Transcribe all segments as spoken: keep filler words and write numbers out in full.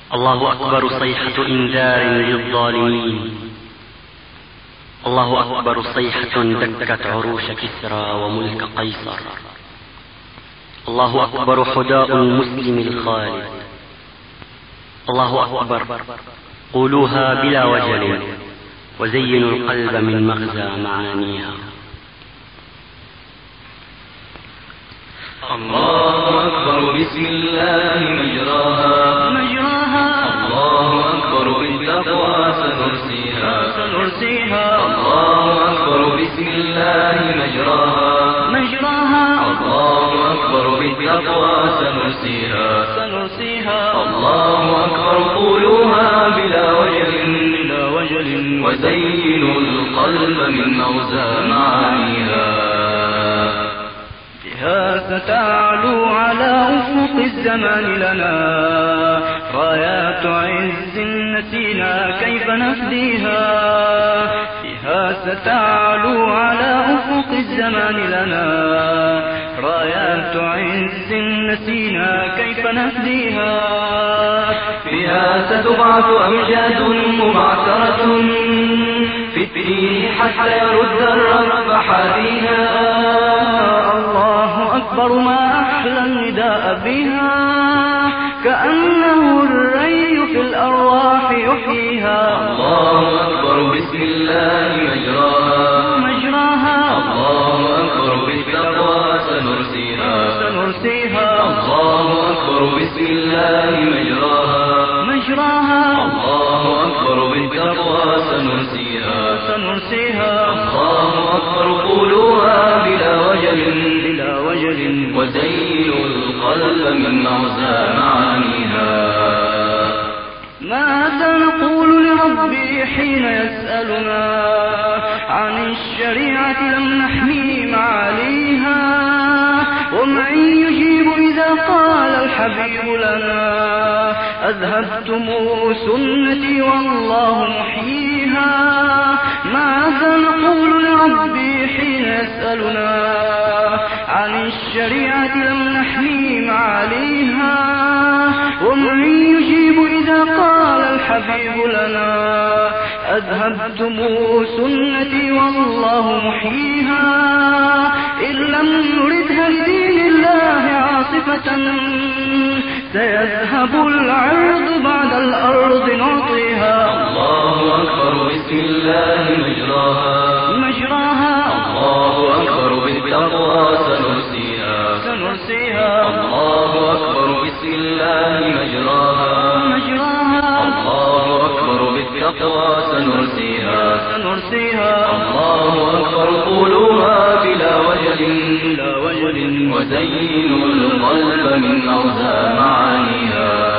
الله أكبر صيحة إنذار للظالمين. الله أكبر صيحة دكت عروش كسرى وملك قيصر. الله أكبر حداء المسلم الخالد. الله أكبر قولوها بلا وجل وزينوا القلب من مغزى معانيها. الله أكبر بسم الله مجراها مجراها. الله أكبر بالتقوى سنرسيها سنرسيها. الله أكبر بسم الله مجراها مجراها. الله أكبر بالتقوى سنرسيها سنرسيها. الله أكبر قولوها بلا وجل بلا وجل وزينوا القلب من موزى معانيها. بها ستعلو على أفق الزمان لنا رايات عز نسينا كيف نفديها. بها ستعلو على أفق الزمان لنا رايات عز نسينا كيف نفديها. بها ستبعث أمجاد مبعثرة في الدين حتى يرد الرب حافيها. الله أكبر ما أحلى النداء بها كأنه الري في الأرواح يحييها. الله أكبر بسم الله مجراها مجراها. الله أكبر بالتقوى سنرسيها سنرسيها. الله أكبر بسم الله مجراها مجراها. الله أكبر بالتقوى سنرسيها سنرسيها. الله أكبر قولوها بلا وجل بلا وجل وزينوا القلب من موزى معانيها. ماذا نقول لربي حين يسألنا عن الشريعة لم نحمي معاليها. ومن يجيب إذا قال الحبيب لنا أذهبتم سنتي والله محييها. ماذا نقول لربي حين يسألنا عن الشريعة لم نحمي معاليها. ومن يجيب إذا قال الحبيب لنا أذهبتم سنتي والله محييها. إن لم نردها لدين الله عاصفة سيذهب العرض بعد الأرض نعطيها. الله أكبر بسم الله مجراها مجراها. الله أكبر بالتقوى سنرسيها سنرسيها. الله أكبر بسم الله مجراها مجراها. الله أكبر بالتقوى سنرسيها سنرسيها. الله أكبر قولوها بلا وجل بلا وجل وزينوا القلب من أوزى معانيها.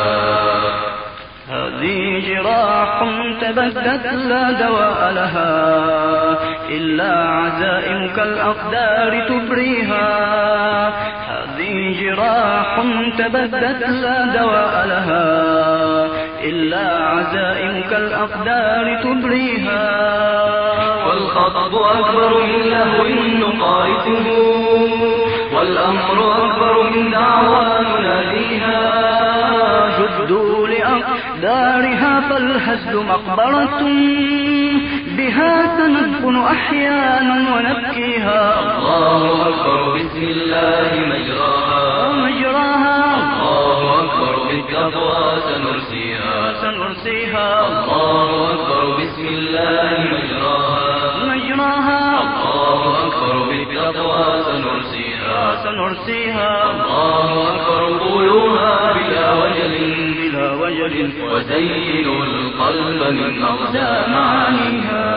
هذه جراح تبدت لا دواء لها إلا عزائم كالأقدار تبريها. هذه جراح تبدت لا دواء لها إلا عزائم كالأقدار تبريها. والخطب أكبر من لهو نقارثه والأمر أكبر من دعوى نناديها. جدوا لأقدارها فالهزل مقبرة بها سندفن أحيانا ونبكيها. الله أكبر بسم الله مجراها مجراها. الله أكبر بالتقوى سنرسيها سنرسيها. الله أكبر بسم الله مجراها مجراها. الله أكبر بالتقوى سنرسيها سنرسيها. الله أكبر قولوها بلا وجل بلا وجل وزينوا القلب من أغزى معانيها.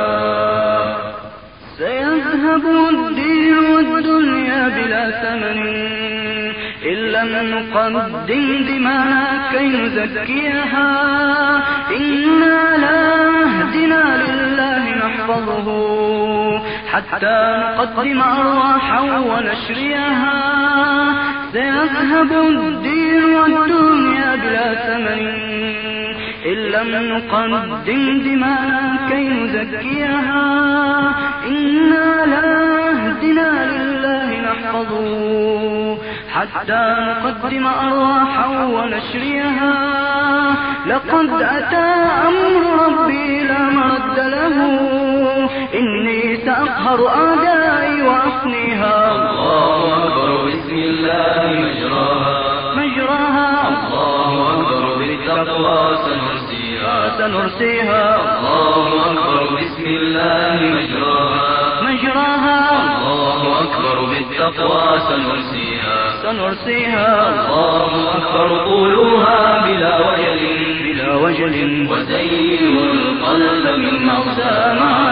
سيذهب الدين والدنيا بلا ثمن إن لم نقدم دماءنا كي نزكيها. إنا لا هدنا لله نحفظه حتى نقدم أرواحا ونشريها. سيذهب الدين والدنيا بلا ثمن إن لم نقدم دماءنا كي نزكيها. إنا لا هدنا لله نحفظه حتى نقدم أرواحا ونشريها. لقد أتى أمر ربي لا مرد له إني سأقهر أعدائي وأفنيها الله أكبر بسم الله مجراها مجراها الله أكبر بالتقوى سنرسيها سنرسيها الله أكبر بسم الله مجراها مجراها الله أكبر بالتقوى سنرسيها سنرسيها الله أكبر قولوها بلا وجل بلا وجل وزينوا القلب من مغزى مع